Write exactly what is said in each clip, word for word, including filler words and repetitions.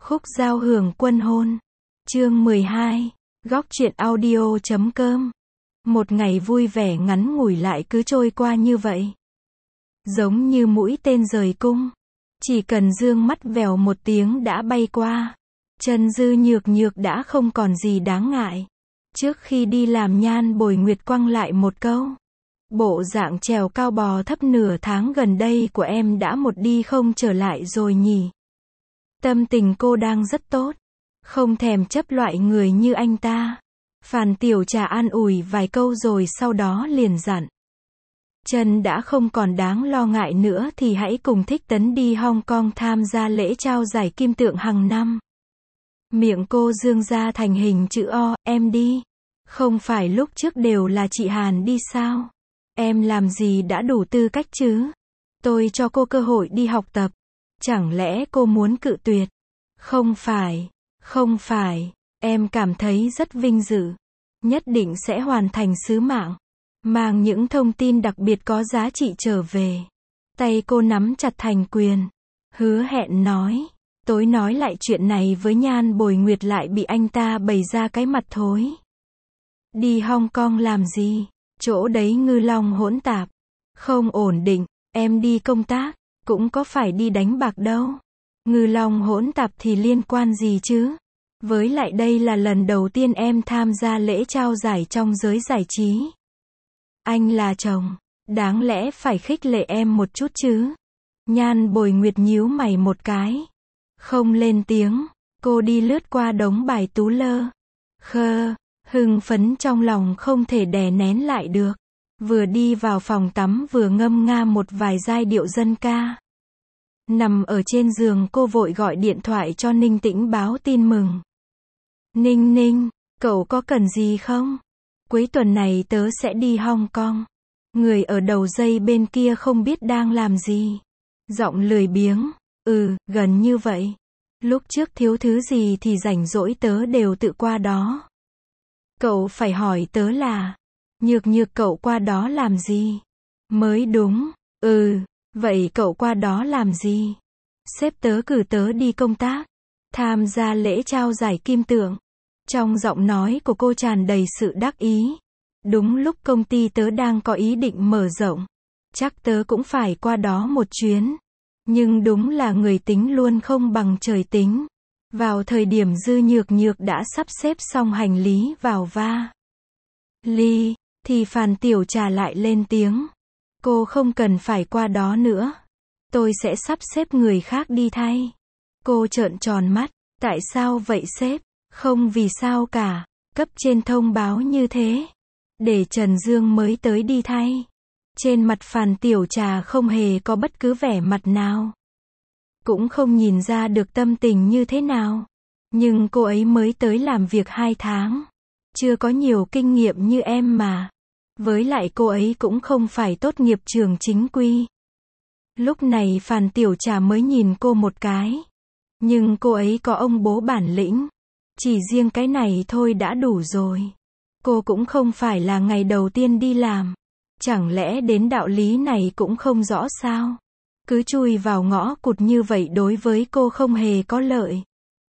Khúc giao hưởng quân hôn. Chương mười hai. Góc truyện audio chấm com. Một ngày vui vẻ ngắn ngủi lại cứ trôi qua như vậy. Giống như mũi tên rời cung. Chỉ cần dương mắt vèo một tiếng đã bay qua. Trần Dư Nhược Nhược đã không còn gì đáng ngại. Trước khi đi làm Nhan Bồi Nguyệt quăng lại một câu. Bộ dạng trèo cao bò thấp nửa tháng gần đây của em đã một đi không trở lại rồi nhỉ. Tâm tình cô đang rất tốt. Không thèm chấp loại người như anh ta. Phàn Tiểu Trà an ủi vài câu rồi sau đó liền dặn. Trần đã không còn đáng lo ngại nữa thì hãy cùng Thích Tấn đi Hong Kong tham gia lễ trao giải kim tượng hàng năm. Miệng cô dương ra thành hình chữ O, em đi. Không phải lúc trước đều là chị Hàn đi sao? Em làm gì đã đủ tư cách chứ? Tôi cho cô cơ hội đi học tập. Chẳng lẽ cô muốn cự tuyệt? Không phải, không phải, em cảm thấy rất vinh dự. Nhất định sẽ hoàn thành sứ mạng. Mang những thông tin đặc biệt có giá trị trở về. Tay cô nắm chặt thành quyền. Hứa hẹn nói. Tối nói lại chuyện này với Nhan Bồi Nguyệt lại bị anh ta bày ra cái mặt thối. Đi Hong Kong làm gì? Chỗ đấy ngư long hỗn tạp. Không ổn định, em đi công tác, cũng có phải đi đánh bạc đâu. Ngư long hỗn tạp thì liên quan gì chứ? Với lại đây là lần đầu tiên em tham gia lễ trao giải trong giới giải trí. Anh là chồng, đáng lẽ phải khích lệ em một chút chứ. Nhan Bồi Nguyệt nhíu mày một cái. Không lên tiếng, cô đi lướt qua đống bài tú lơ. Khơ, hưng phấn trong lòng không thể đè nén lại được. Vừa đi vào phòng tắm vừa ngâm nga một vài giai điệu dân ca. Nằm ở trên giường cô vội gọi điện thoại cho Ninh Tĩnh báo tin mừng. Ninh Ninh, cậu có cần gì không? Cuối tuần này tớ sẽ đi Hong Kong. Người ở đầu dây bên kia không biết đang làm gì. Giọng lười biếng. Ừ, gần như vậy. Lúc trước thiếu thứ gì thì rảnh rỗi tớ đều tự qua đó. Cậu phải hỏi tớ là, Nhược Nhược cậu qua đó làm gì? Mới đúng. Ừ, vậy cậu qua đó làm gì? Sếp tớ cử tớ đi công tác, tham gia lễ trao giải kim tượng. Trong giọng nói của cô tràn đầy sự đắc ý. Đúng lúc công ty tớ đang có ý định mở rộng. Chắc tớ cũng phải qua đó một chuyến. Nhưng đúng là người tính luôn không bằng trời tính. Vào thời điểm Dư Nhược Nhược đã sắp xếp xong hành lý vào va Ly, thì Phàn Tiểu Trà lại lên tiếng. Cô không cần phải qua đó nữa. Tôi sẽ sắp xếp người khác đi thay. Cô trợn tròn mắt. Tại sao vậy sếp? Không vì sao cả. Cấp trên thông báo như thế. Để Trần Dương mới tới đi thay. Trên mặt Phàn Tiểu Trà không hề có bất cứ vẻ mặt nào. Cũng không nhìn ra được tâm tình như thế nào. Nhưng cô ấy mới tới làm việc hai tháng. Chưa có nhiều kinh nghiệm như em mà. Với lại cô ấy cũng không phải tốt nghiệp trường chính quy. Lúc này Phàn Tiểu Trà mới nhìn cô một cái. Nhưng cô ấy có ông bố bản lĩnh. Chỉ riêng cái này thôi đã đủ rồi. Cô cũng không phải là ngày đầu tiên đi làm. Chẳng lẽ đến đạo lý này cũng không rõ sao? Cứ chui vào ngõ cụt như vậy đối với cô không hề có lợi.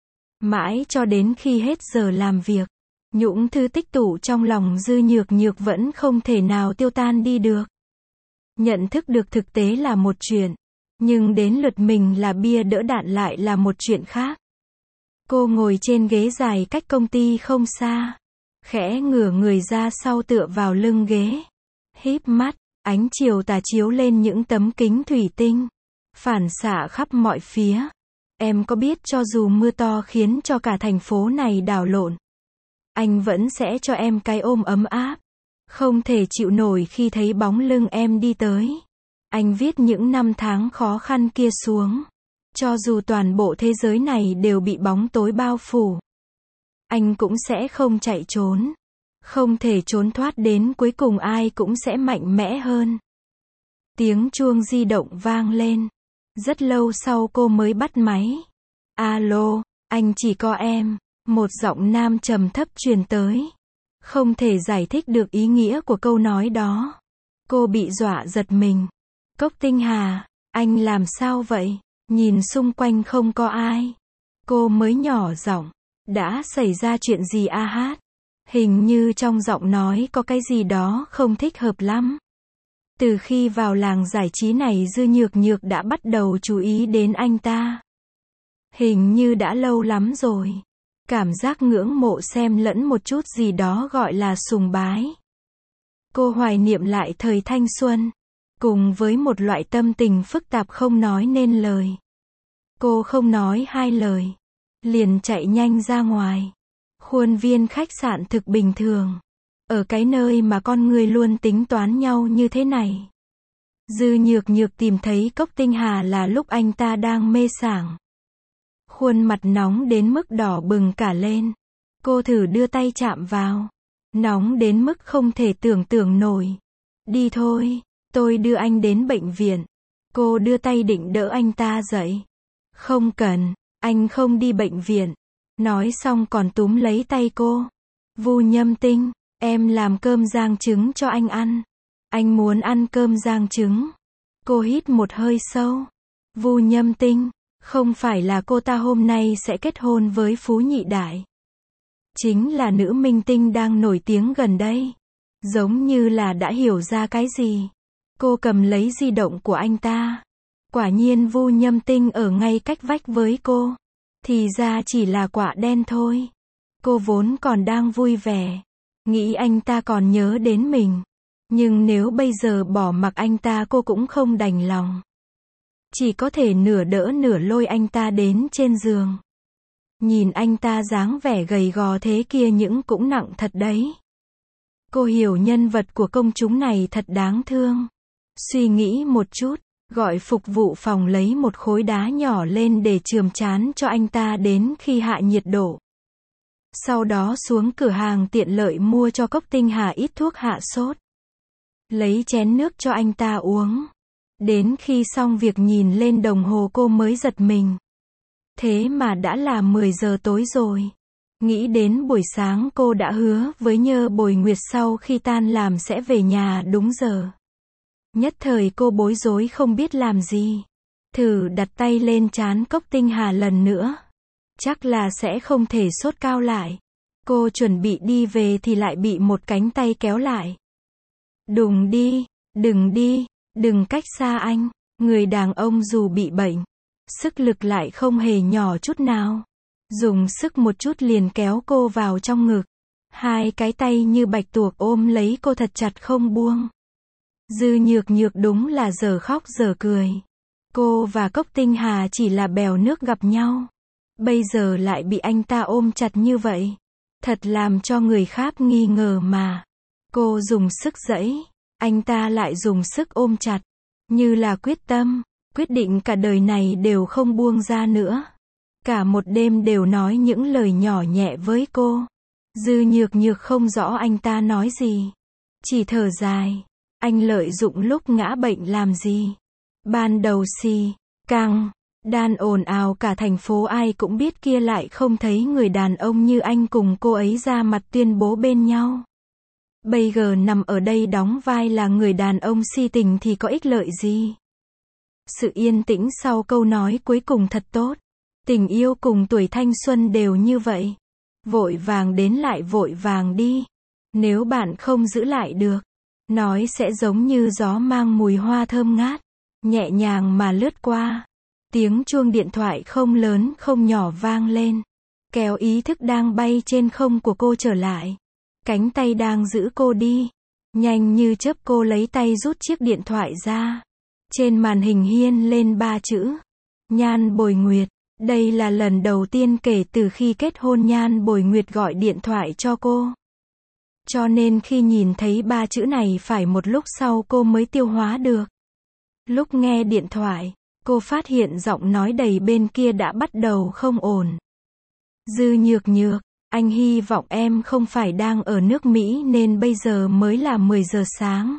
Mãi cho đến khi hết giờ làm việc, những thứ tích tụ trong lòng Dư Nhược Nhược vẫn không thể nào tiêu tan đi được. Nhận thức được thực tế là một chuyện, nhưng đến lượt mình là bia đỡ đạn lại là một chuyện khác. Cô ngồi trên ghế dài cách công ty không xa, khẽ ngửa người ra sau tựa vào lưng ghế, híp mắt. Ánh chiều tà chiếu lên những tấm kính thủy tinh, phản xạ khắp mọi phía. Em có biết cho dù mưa to khiến cho cả thành phố này đảo lộn, anh vẫn sẽ cho em cái ôm ấm áp. Không thể chịu nổi khi thấy bóng lưng em đi tới. Anh viết những năm tháng khó khăn kia xuống. Cho dù toàn bộ thế giới này đều bị bóng tối bao phủ, anh cũng sẽ không chạy trốn. Không thể trốn thoát, đến cuối cùng ai cũng sẽ mạnh mẽ hơn. Tiếng chuông di động vang lên. Rất lâu sau cô mới bắt máy. Alo, anh chỉ có em. Một giọng nam trầm thấp truyền tới. Không thể giải thích được ý nghĩa của câu nói đó. Cô bị dọa giật mình. Cốc Tinh Hà, anh làm sao vậy? Nhìn xung quanh không có ai. Cô mới nhỏ giọng. Đã xảy ra chuyện gì a hát? Hình như trong giọng nói có cái gì đó không thích hợp lắm. Từ khi vào làng giải trí này Dư Nhược Nhược đã bắt đầu chú ý đến anh ta. Hình như đã lâu lắm rồi. Cảm giác ngưỡng mộ xen lẫn một chút gì đó gọi là sùng bái. Cô hoài niệm lại thời thanh xuân, cùng với một loại tâm tình phức tạp không nói nên lời. Cô không nói hai lời, liền chạy nhanh ra ngoài. Khuôn viên khách sạn thực bình thường, ở cái nơi mà con người luôn tính toán nhau như thế này. Dư Nhược Nhược tìm thấy Cốc Tinh Hà là lúc anh ta đang mê sảng. Khuôn mặt nóng đến mức đỏ bừng cả lên. Cô thử đưa tay chạm vào. Nóng đến mức không thể tưởng tượng nổi. Đi thôi, tôi đưa anh đến bệnh viện. Cô đưa tay định đỡ anh ta dậy. Không cần, anh không đi bệnh viện. Nói xong còn túm lấy tay cô. Vu Nhâm Tinh, em làm cơm rang trứng cho anh ăn. Anh muốn ăn cơm rang trứng. Cô hít một hơi sâu. Vu Nhâm Tinh, không phải là cô ta hôm nay sẽ kết hôn với Phú Nhị Đại. Chính là nữ minh tinh đang nổi tiếng gần đây. Giống như là đã hiểu ra cái gì. Cô cầm lấy di động của anh ta. Quả nhiên Vu Nhâm Tinh ở ngay cách vách với cô. Thì ra chỉ là quả đen thôi. Cô vốn còn đang vui vẻ. Nghĩ anh ta còn nhớ đến mình. Nhưng nếu bây giờ bỏ mặc anh ta cô cũng không đành lòng. Chỉ có thể nửa đỡ nửa lôi anh ta đến trên giường. Nhìn anh ta dáng vẻ gầy gò thế kia những cũng nặng thật đấy. Cô hiểu nhân vật của công chúng này thật đáng thương. Suy nghĩ một chút, gọi phục vụ phòng lấy một khối đá nhỏ lên để chườm trán cho anh ta đến khi hạ nhiệt độ. Sau đó xuống cửa hàng tiện lợi mua cho Cốc Tinh Hà ít thuốc hạ sốt. Lấy chén nước cho anh ta uống. Đến khi xong việc nhìn lên đồng hồ cô mới giật mình. Thế mà đã là mười giờ tối rồi. Nghĩ đến buổi sáng cô đã hứa với Nhơ Bồi Nguyệt sau khi tan làm sẽ về nhà đúng giờ. Nhất thời cô bối rối không biết làm gì. Thử đặt tay lên trán Cốc Tinh Hà lần nữa. Chắc là sẽ không thể sốt cao lại. Cô chuẩn bị đi về thì lại bị một cánh tay kéo lại. Đừng đi, đừng đi, đừng cách xa anh. Người đàn ông dù bị bệnh, sức lực lại không hề nhỏ chút nào. Dùng sức một chút liền kéo cô vào trong ngực. Hai cái tay như bạch tuộc ôm lấy cô thật chặt không buông. Dư Nhược Nhược đúng là giờ khóc giờ cười. Cô và Cốc Tinh Hà chỉ là bèo nước gặp nhau. Bây giờ lại bị anh ta ôm chặt như vậy. Thật làm cho người khác nghi ngờ mà. Cô dùng sức giãy, anh ta lại dùng sức ôm chặt. Như là quyết tâm, quyết định cả đời này đều không buông ra nữa. Cả một đêm đều nói những lời nhỏ nhẹ với cô. Dư Nhược Nhược không rõ anh ta nói gì. Chỉ thở dài. Anh lợi dụng lúc ngã bệnh làm gì? Ban đầu xì, căng, đan ồn ào cả thành phố ai cũng biết kia lại không thấy người đàn ông như anh cùng cô ấy ra mặt tuyên bố bên nhau. Bây giờ nằm ở đây đóng vai là người đàn ông si tình thì có ích lợi gì? Sự yên tĩnh sau câu nói cuối cùng thật tốt. Tình yêu cùng tuổi thanh xuân đều như vậy. Vội vàng đến lại vội vàng đi. Nếu bạn không giữ lại được, nói sẽ giống như gió mang mùi hoa thơm ngát, nhẹ nhàng mà lướt qua. Tiếng chuông điện thoại không lớn không nhỏ vang lên, kéo ý thức đang bay trên không của cô trở lại. Cánh tay đang giữ cô đi. Nhanh như chớp cô lấy tay rút chiếc điện thoại ra. Trên màn hình hiên lên ba chữ. Nhan Bồi Nguyệt. Đây là lần đầu tiên kể từ khi kết hôn Nhan Bồi Nguyệt gọi điện thoại cho cô. Cho nên khi nhìn thấy ba chữ này phải một lúc sau cô mới tiêu hóa được. Lúc nghe điện thoại, cô phát hiện giọng nói đầy bên kia đã bắt đầu không ổn. Dư Nhược Nhược, anh hy vọng em không phải đang ở nước Mỹ nên bây giờ mới là mười giờ sáng.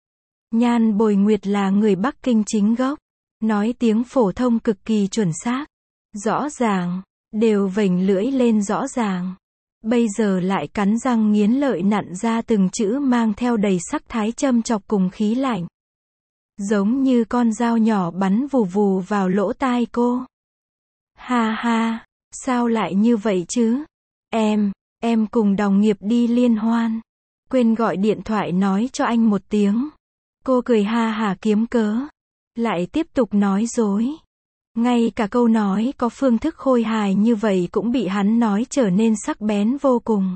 Nhan Bồi Nguyệt là người Bắc Kinh chính gốc, nói tiếng phổ thông cực kỳ chuẩn xác, rõ ràng, đều vểnh lưỡi lên rõ ràng. Bây giờ lại cắn răng nghiến lợi nặn ra từng chữ mang theo đầy sắc thái châm chọc cùng khí lạnh. Giống như con dao nhỏ bắn vù vù vào lỗ tai cô. Ha ha, Sao lại như vậy chứ? Em, em cùng đồng nghiệp đi liên hoan. Quên gọi điện thoại nói cho anh một tiếng. Cô cười ha hả kiếm cớ. Lại tiếp tục nói dối. Ngay cả câu nói có phương thức khôi hài như vậy cũng bị hắn nói trở nên sắc bén vô cùng.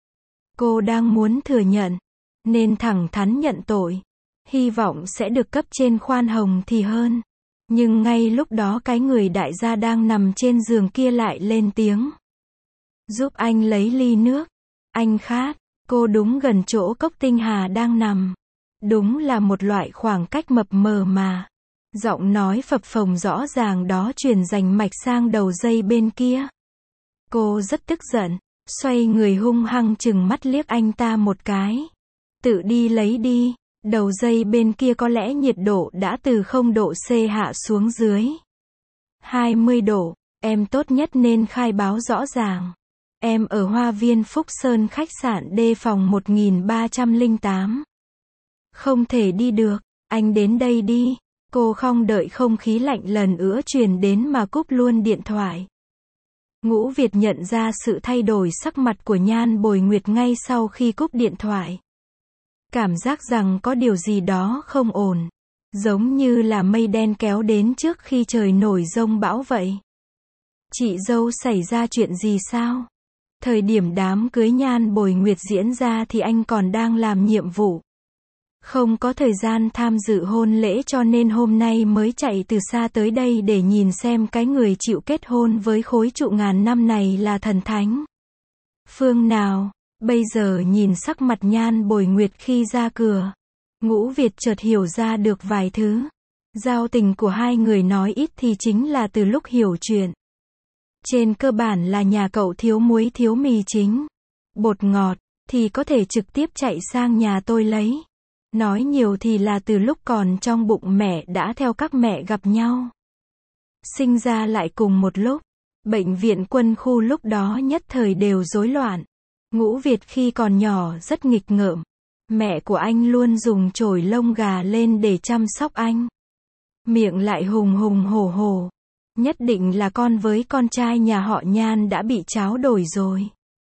Cô đang muốn thừa nhận, nên thẳng thắn nhận tội. Hy vọng sẽ được cấp trên khoan hồng thì hơn. Nhưng ngay lúc đó cái người đại gia đang nằm trên giường kia lại lên tiếng. Giúp anh lấy ly nước. Anh khát. Cô đúng gần chỗ Cốc Tinh Hà đang nằm. Đúng là một loại khoảng cách mập mờ mà. Giọng nói phập phồng rõ ràng đó truyền rành mạch sang đầu dây bên kia. Cô rất tức giận, xoay người hung hăng chừng mắt liếc anh ta một cái. Tự đi lấy đi, đầu dây bên kia có lẽ nhiệt độ đã từ không độ C hạ xuống dưới hai mươi độ, em tốt nhất nên khai báo rõ ràng. Em ở Hoa viên Phúc Sơn khách sạn D phòng một nghìn ba trăm lẻ tám. Không thể đi được, anh đến đây đi. Cô không đợi không khí lạnh lần nữa truyền đến mà cúp luôn điện thoại. Ngũ Việt nhận ra sự thay đổi sắc mặt của Nhan Bồi Nguyệt ngay sau khi cúp điện thoại. Cảm giác rằng có điều gì đó không ổn. Giống như là mây đen kéo đến trước khi trời nổi giông bão vậy. Chị dâu xảy ra chuyện gì sao? Thời điểm đám cưới Nhan Bồi Nguyệt diễn ra thì anh còn đang làm nhiệm vụ. Không có thời gian tham dự hôn lễ cho nên hôm nay mới chạy từ xa tới đây để nhìn xem cái người chịu kết hôn với khối trụ ngàn năm này là thần thánh phương nào. Bây giờ nhìn sắc mặt Nhan Bồi Nguyệt khi ra cửa, Ngũ Việt chợt hiểu ra được vài thứ. Giao tình của hai người nói ít thì chính là từ lúc hiểu chuyện. Trên cơ bản là nhà cậu thiếu muối thiếu mì chính. Bột ngọt thì có thể trực tiếp chạy sang nhà tôi lấy. Nói nhiều thì là từ lúc còn trong bụng mẹ đã theo các mẹ gặp nhau. Sinh ra lại cùng một lúc. Bệnh viện quân khu lúc đó nhất thời đều rối loạn. Ngũ Việt khi còn nhỏ rất nghịch ngợm. Mẹ của anh luôn dùng chổi lông gà lên để chăm sóc anh. Miệng lại hùng hùng hổ hổ. Nhất định là con với con trai nhà họ Nhan đã bị tráo đổi rồi.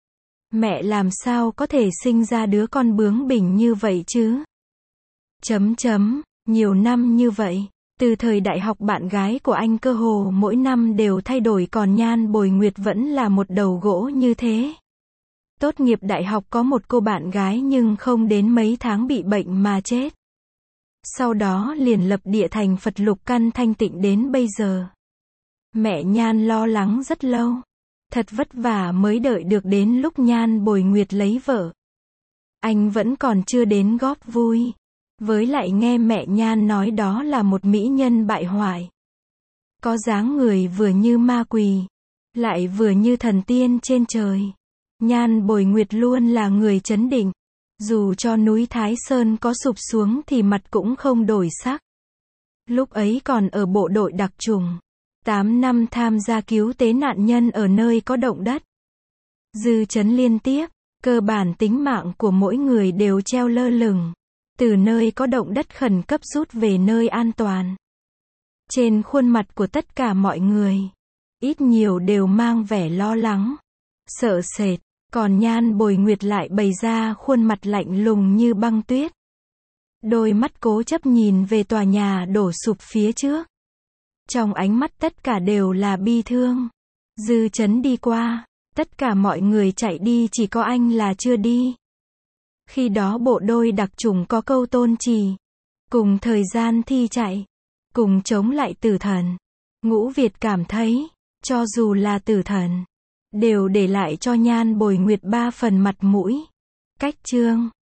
Mẹ làm sao có thể sinh ra đứa con bướng bỉnh như vậy chứ? Chấm chấm, nhiều năm như vậy, từ thời đại học bạn gái của anh cơ hồ mỗi năm đều thay đổi còn Nhan Bồi Nguyệt vẫn là một đầu gỗ như thế. Tốt nghiệp đại học có một cô bạn gái nhưng không đến mấy tháng bị bệnh mà chết. Sau đó liền lập địa thành Phật lục căn thanh tịnh đến bây giờ. Mẹ Nhan lo lắng rất lâu. Thật vất vả mới đợi được đến lúc Nhan Bồi Nguyệt lấy vợ. Anh vẫn còn chưa đến góp vui. Với lại nghe mẹ Nhan nói đó là một mỹ nhân bại hoại. Có dáng người vừa như ma quỷ, lại vừa như thần tiên trên trời. Nhan Bồi Nguyệt luôn là người trấn định. Dù cho núi Thái Sơn có sụp xuống thì mặt cũng không đổi sắc. Lúc ấy còn ở bộ đội đặc chủng. tám năm tham gia cứu tế nạn nhân ở nơi có động đất. Dư chấn liên tiếp, cơ bản tính mạng của mỗi người đều treo lơ lửng. Từ nơi có động đất khẩn cấp rút về nơi an toàn. Trên khuôn mặt của tất cả mọi người, ít nhiều đều mang vẻ lo lắng, sợ sệt, còn Nhan Bồi Nguyệt lại bày ra khuôn mặt lạnh lùng như băng tuyết. Đôi mắt cố chấp nhìn về tòa nhà đổ sụp phía trước. Trong ánh mắt tất cả đều là bi thương. Dư chấn đi qua, tất cả mọi người chạy đi chỉ có anh là chưa đi. Khi đó bộ đôi đặc chủng có câu tôn trì. Cùng thời gian thi chạy. Cùng chống lại tử thần. Ngũ Việt cảm thấy, cho dù là tử thần, đều để lại cho Nhan Bồi Nguyệt ba phần mặt mũi. Cách chương